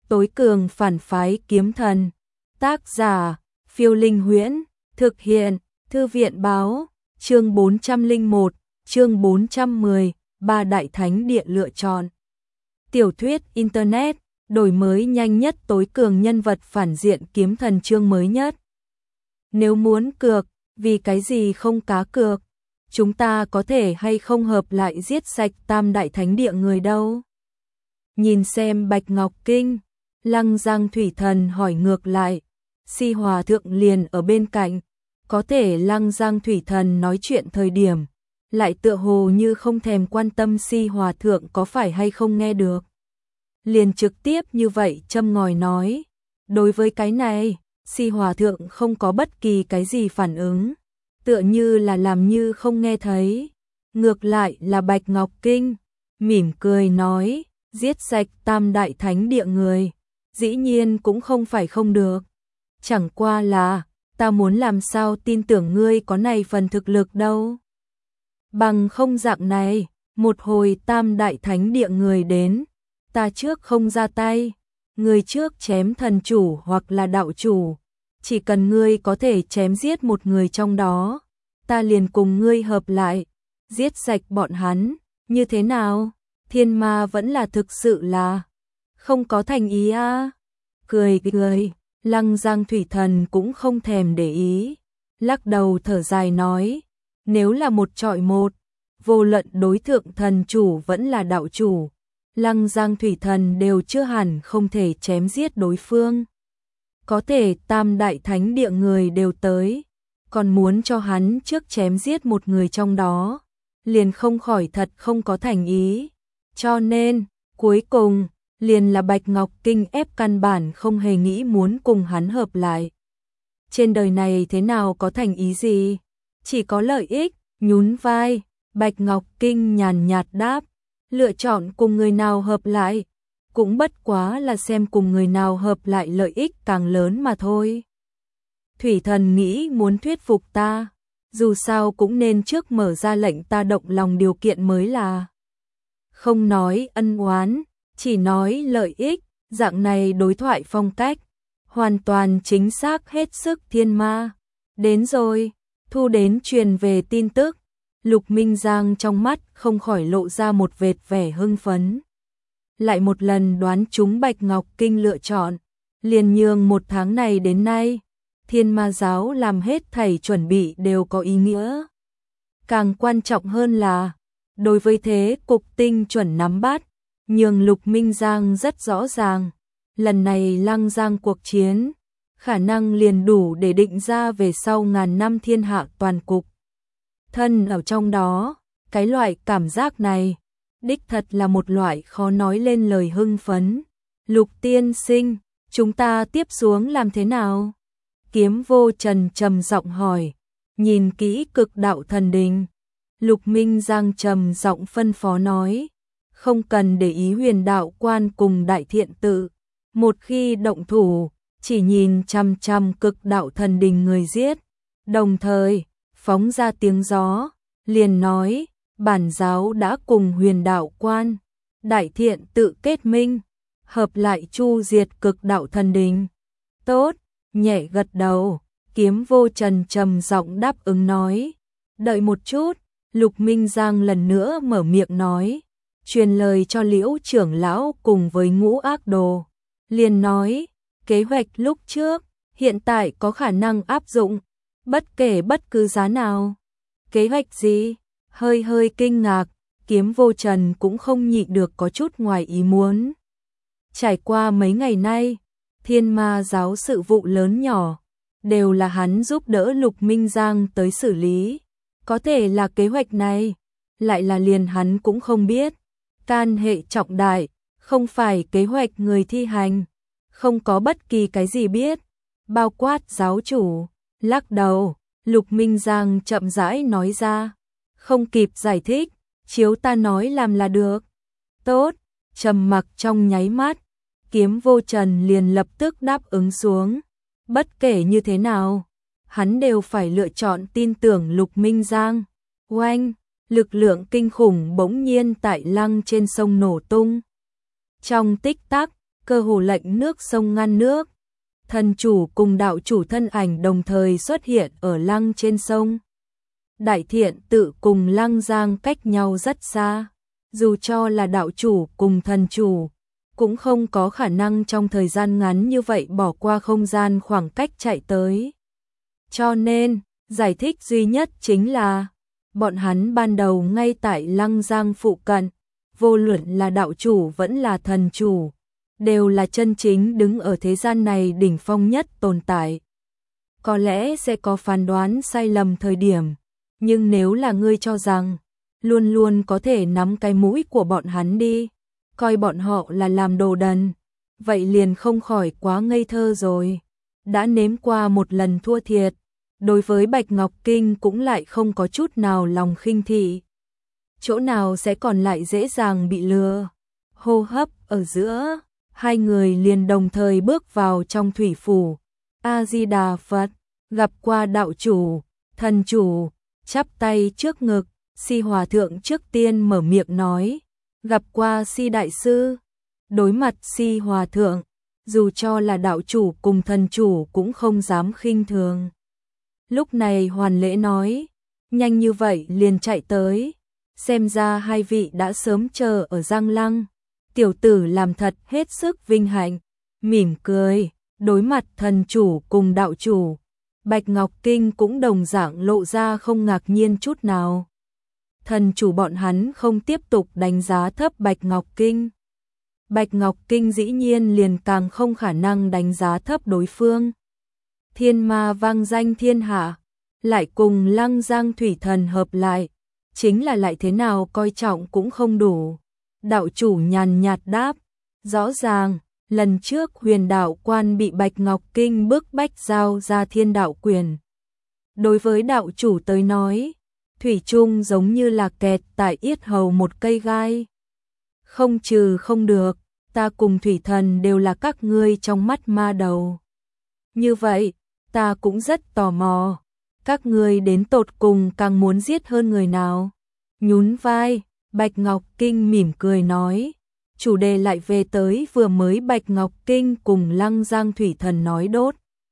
tối cường phản phái kiếm thần. Tác giả, Phiêu Linh Huyễn, thực hiện, Thư viện báo, chương 401, chương 410, ba đại thánh địa lựa chọn. Tiểu thuyết Internet, đổi mới nhanh nhất tối cường nhân vật phản diện kiếm thần chương mới nhất. Nếu muốn cược, vì cái gì không cá cược? Chúng ta có thể hay không hợp lại giết sạch tam đại thánh địa người đâu? Nhìn xem Bạch Ngọc Kinh, Lăng Giang Thủy Thần hỏi ngược lại, Si Hòa Thượng liền ở bên cạnh, có thể Lăng Giang Thủy Thần nói chuyện thời điểm, lại tựa hồ như không thèm quan tâm Si Hòa Thượng có phải hay không nghe được. Liền trực tiếp như vậy châm ngòi nói, đối với cái này, Si Hòa Thượng không có bất kỳ cái gì phản ứng, tựa như là làm như không nghe thấy. Ngược lại là Bạch Ngọc Kinh, mỉm cười nói, giết sạch tam đại thánh địa người, dĩ nhiên cũng không phải không được. Chẳng qua là, ta muốn làm sao tin tưởng ngươi có này phần thực lực đâu. Bằng không dạng này, một hồi tam đại thánh địa người đến, ta trước không ra tay, người trước chém thần chủ hoặc là đạo chủ, chỉ cần ngươi có thể chém giết một người trong đó, ta liền cùng ngươi hợp lại, giết sạch bọn hắn, như thế nào? Thiên Ma vẫn là thực sự là không có thành ý a. Cười cười, Lăng Giang Thủy Thần cũng không thèm để ý, lắc đầu thở dài nói, nếu là một chọi một, vô luận đối thượng thần chủ vẫn là đạo chủ, Lăng Giang Thủy Thần đều chưa hẳn không thể chém giết đối phương. Có thể tam đại thánh địa người đều tới, còn muốn cho hắn trước chém giết một người trong đó, liền không khỏi thật không có thành ý. Cho nên, cuối cùng, liền là Bạch Ngọc Kinh ép căn bản không hề nghĩ muốn cùng hắn hợp lại. Trên đời này thế nào có thành ý gì? Chỉ có lợi ích, nhún vai, Bạch Ngọc Kinh nhàn nhạt đáp, lựa chọn cùng người nào hợp lại, cũng bất quá là xem cùng người nào hợp lại lợi ích càng lớn mà thôi. Thủy Thần nghĩ muốn thuyết phục ta, dù sao cũng nên trước mở ra lệnh ta động lòng điều kiện mới là. Không nói ân oán, chỉ nói lợi ích, dạng này đối thoại phong cách, hoàn toàn chính xác hết sức thiên ma. Đến rồi, thu đến truyền về tin tức, Lục Minh Giang trong mắt không khỏi lộ ra một vệt vẻ hưng phấn. Lại một lần đoán trúng Bạch Ngọc Kinh lựa chọn, liền nhường một tháng này đến nay, Thiên Ma giáo làm hết thảy chuẩn bị đều có ý nghĩa. Càng quan trọng hơn là, đối với thế cục tinh chuẩn nắm bắt, nhường Lục Minh Giang rất rõ ràng, lần này Lăng Giang cuộc chiến, khả năng liền đủ để định ra về sau ngàn năm thiên hạ toàn cục. Thân ở trong đó, cái loại cảm giác này, đích thật là một loại khó nói lên lời hưng phấn. Lục tiên sinh, chúng ta tiếp xuống làm thế nào? Kiếm Vô Trần trầm giọng hỏi, nhìn kỹ Cực Đạo Thần Đình. Lục Minh Giang trầm giọng phân phó nói, không cần để ý Huyền Đạo Quan cùng Đại Thiện Tự, một khi động thủ, chỉ nhìn chằm chằm Cực Đạo Thần Đình người giết, đồng thời phóng ra tiếng gió, liền nói, bản giáo đã cùng Huyền Đạo Quan, Đại Thiện Tự kết minh, hợp lại chu diệt Cực Đạo Thần Đình. Tốt, nhẹ gật đầu, Kiếm Vô Trần trầm giọng đáp ứng nói, đợi một chút. Lục Minh Giang lần nữa mở miệng nói, truyền lời cho Liễu trưởng lão cùng với Ngũ Ác Đồ, liền nói, kế hoạch lúc trước, hiện tại có khả năng áp dụng, bất kể bất cứ giá nào. Kế hoạch gì? Hơi kinh ngạc, Kiếm Vô Trần cũng không nhịn được có chút ngoài ý muốn. Trải qua mấy ngày nay, Thiên Ma giáo sự vụ lớn nhỏ, đều là hắn giúp đỡ Lục Minh Giang tới xử lý. Có thể là kế hoạch này, lại là liền hắn cũng không biết. Can hệ trọng đại, không phải kế hoạch người thi hành, không có bất kỳ cái gì biết. Bao quát giáo chủ, lắc đầu, Lục Minh Giang chậm rãi nói ra, không kịp giải thích, chiếu ta nói làm là được. Tốt, trầm mặc trong nháy mắt, Kiếm Vô Trần liền lập tức đáp ứng xuống. Bất kể như thế nào, hắn đều phải lựa chọn tin tưởng Lục Minh Giang. Oanh, lực lượng kinh khủng bỗng nhiên tại Lăng trên sông nổ tung. Trong tích tắc, cơ hồ lệnh nước sông ngăn nước. Thần chủ cùng đạo chủ thân ảnh đồng thời xuất hiện ở lăng trên sông. Đại Thiện Tự cùng Lăng Giang cách nhau rất xa, dù cho là đạo chủ cùng thần chủ, cũng không có khả năng trong thời gian ngắn như vậy bỏ qua không gian khoảng cách chạy tới. Cho nên, giải thích duy nhất chính là, bọn hắn ban đầu ngay tại Lăng Giang phụ cận, vô luận là đạo chủ vẫn là thần chủ, đều là chân chính đứng ở thế gian này đỉnh phong nhất tồn tại. Có lẽ sẽ có phán đoán sai lầm thời điểm, nhưng nếu là ngươi cho rằng, luôn luôn có thể nắm cái mũi của bọn hắn đi, coi bọn họ là làm đồ đần, vậy liền không khỏi quá ngây thơ rồi. Đã nếm qua một lần thua thiệt, đối với Bạch Ngọc Kinh cũng lại không có chút nào lòng khinh thị. Chỗ nào sẽ còn lại dễ dàng bị lừa. Hô hấp ở giữa, hai người liền đồng thời bước vào trong thủy phủ. A-di-đà Phật, gặp qua đạo chủ, thần chủ, chắp tay trước ngực, Si Hòa Thượng trước tiên mở miệng nói, gặp qua Si Đại Sư. Đối mặt Si Hòa Thượng, dù cho là đạo chủ cùng thần chủ cũng không dám khinh thường. Lúc này hoàn lễ nói, nhanh như vậy liền chạy tới, xem ra hai vị đã sớm chờ ở Giang Lăng. Tiểu tử làm thật hết sức vinh hạnh, mỉm cười, đối mặt thần chủ cùng đạo chủ. Bạch Ngọc Kinh cũng đồng dạng lộ ra không ngạc nhiên chút nào. Thần chủ bọn hắn không tiếp tục đánh giá thấp Bạch Ngọc Kinh. Bạch Ngọc Kinh dĩ nhiên liền càng không khả năng đánh giá thấp đối phương. Thiên ma vang danh thiên hạ, lại cùng Lăng Giang thủy thần hợp lại, chính là lại thế nào coi trọng cũng không đủ. Đạo chủ nhàn nhạt đáp, rõ ràng, lần trước Huyền Đạo Quan bị Bạch Ngọc Kinh bức bách giao ra Thiên Đạo Quyền. Đối với đạo chủ tới nói, thủy chung giống như là kẹt tại yết hầu một cây gai. Không trừ không được, ta cùng thủy thần đều là các ngươi trong mắt ma đầu. Như vậy, ta cũng rất tò mò, các ngươi đến tột cùng càng muốn giết hơn người nào? Nhún vai, Bạch Ngọc Kinh mỉm cười nói, chủ đề lại về tới vừa mới Bạch Ngọc Kinh cùng Lăng Giang thủy thần nói đốt.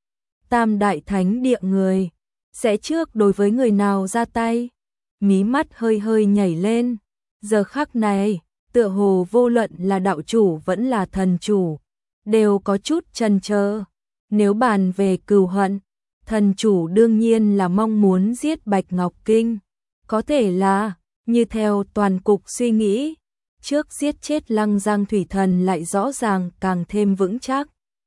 Tam đại thánh địa người, sẽ trước đối với người nào ra tay? Mí mắt hơi hơi nhảy lên, giờ khắc này, tựa hồ vô luận là đạo chủ vẫn là thần chủ, đều có chút chần chờ. Nếu bàn về cừu hận, thần chủ đương nhiên là mong muốn giết Bạch Ngọc Kinh. Có thể là, như theo toàn cục suy nghĩ, trước giết chết Lăng Giang thủy thần lại rõ ràng càng thêm vững chắc.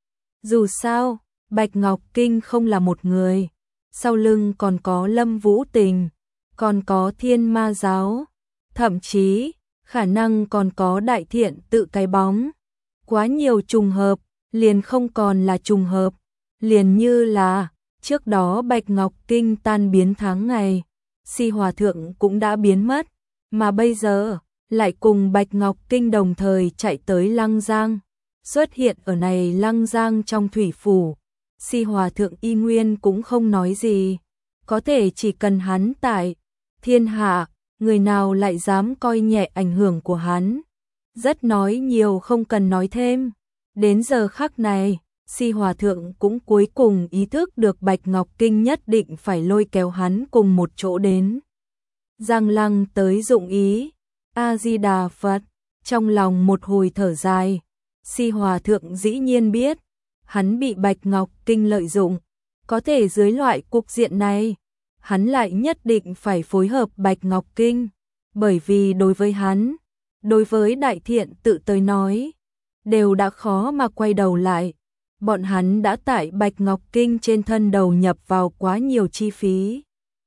Dù sao, Bạch Ngọc Kinh không là một người, sau lưng còn có Lâm Vũ Tình, còn có Thiên Ma Giáo, thậm chí, khả năng còn có Đại Thiện Tự cái bóng. Quá nhiều trùng hợp, liền không còn là trùng hợp, liền như là, trước đó Bạch Ngọc Kinh tan biến tháng ngày, Si Hòa Thượng cũng đã biến mất, mà bây giờ, lại cùng Bạch Ngọc Kinh đồng thời chạy tới Lăng Giang, xuất hiện ở này Lăng Giang trong thủy phủ. Si Hòa Thượng y nguyên cũng không nói gì, có thể chỉ cần hắn tại thiên hạ, người nào lại dám coi nhẹ ảnh hưởng của hắn. Rất nói nhiều không cần nói thêm. Đến giờ khắc này, Si Hòa Thượng cũng cuối cùng ý thức được Bạch Ngọc Kinh nhất định phải lôi kéo hắn cùng một chỗ đến Giang Lăng tới dụng ý. A-di-đà Phật, trong lòng một hồi thở dài, Si Hòa Thượng dĩ nhiên biết, hắn bị Bạch Ngọc Kinh lợi dụng, có thể dưới loại cục diện này, hắn lại nhất định phải phối hợp Bạch Ngọc Kinh, bởi vì đối với hắn, đối với Đại Thiện Tự tới nói, đều đã khó mà quay đầu lại. Bọn hắn đã tại Bạch Ngọc Kinh trên thân đầu nhập vào quá nhiều chi phí.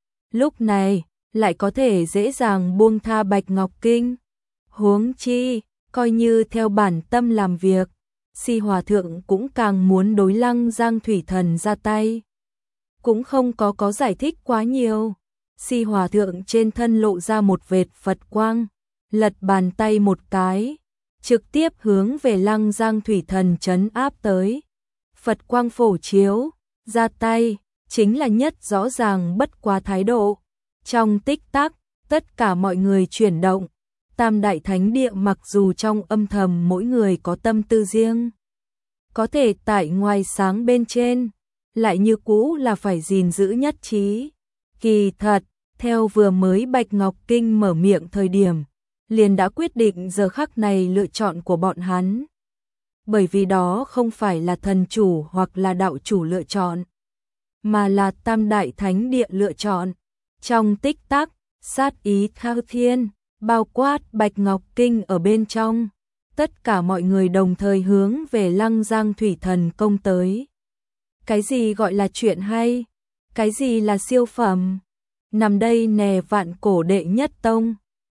Lúc này, lại có thể dễ dàng buông tha Bạch Ngọc Kinh. Huống chi, coi như theo bản tâm làm việc, Si Hòa Thượng cũng càng muốn đối Lăng Giang thủy thần ra tay. Cũng không có giải thích quá nhiều. Si Hòa Thượng trên thân lộ ra một vệt Phật quang, lật bàn tay một cái, trực tiếp hướng về Lăng Giang thủy thần trấn áp tới. Phật quang phổ chiếu, ra tay, chính là nhất rõ ràng bất quá thái độ. Trong tích tắc, tất cả mọi người chuyển động. Tam đại thánh địa mặc dù trong âm thầm mỗi người có tâm tư riêng, có thể tại ngoài sáng bên trên, lại như cũ là phải gìn giữ nhất trí. Kỳ thật, theo vừa mới Bạch Ngọc Kinh mở miệng thời điểm, liền đã quyết định giờ khắc này lựa chọn của bọn hắn. Bởi vì đó không phải là thần chủ hoặc là đạo chủ lựa chọn, mà là Tam Đại Thánh Địa lựa chọn. Trong tích tắc, sát ý thao thiên, bao quát Bạch Ngọc Kinh ở bên trong. Tất cả mọi người đồng thời hướng về Lăng Giang Thủy Thần công tới. Cái gì gọi là chuyện hay? Cái gì là siêu phẩm? Nằm đây nè Vạn Cổ đệ nhất tông.